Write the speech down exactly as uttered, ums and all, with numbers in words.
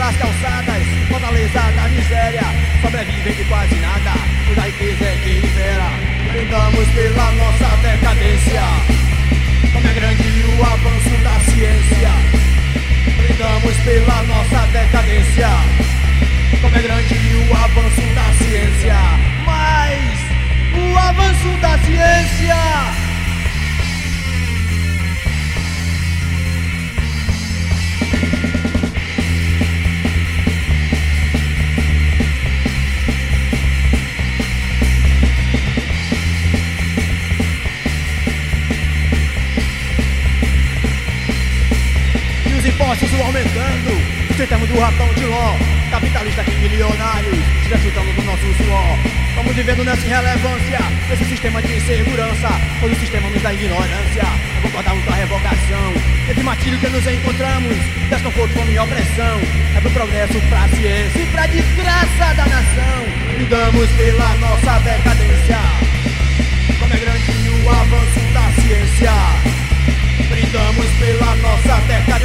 nas calçadas, fortaleza da miséria, sobrevivem de quase nada, pois a riqueza é quem libera. Brindamos pela nossa decadência, como é grande o avanço da ciência. Brindamos pela nossa decadência, como é grande o avanço da ciência. Mas o avanço da ciência impostos aumentando, sustentamos do ratão de ló, capitalista que milionários se desfrutando do nosso suor. Estamos vivendo nessa irrelevância, nesse sistema de insegurança, pois o sistema nos dá ignorância. Não concordamos com a revogação, esse martírio que nos encontramos, desconforto, fome e opressão. É pro progresso, pra ciência e pra desgraça da nação. Brindamos pela nossa decadência, como é grande o avanço da ciência. Brindamos pela nossa decadência,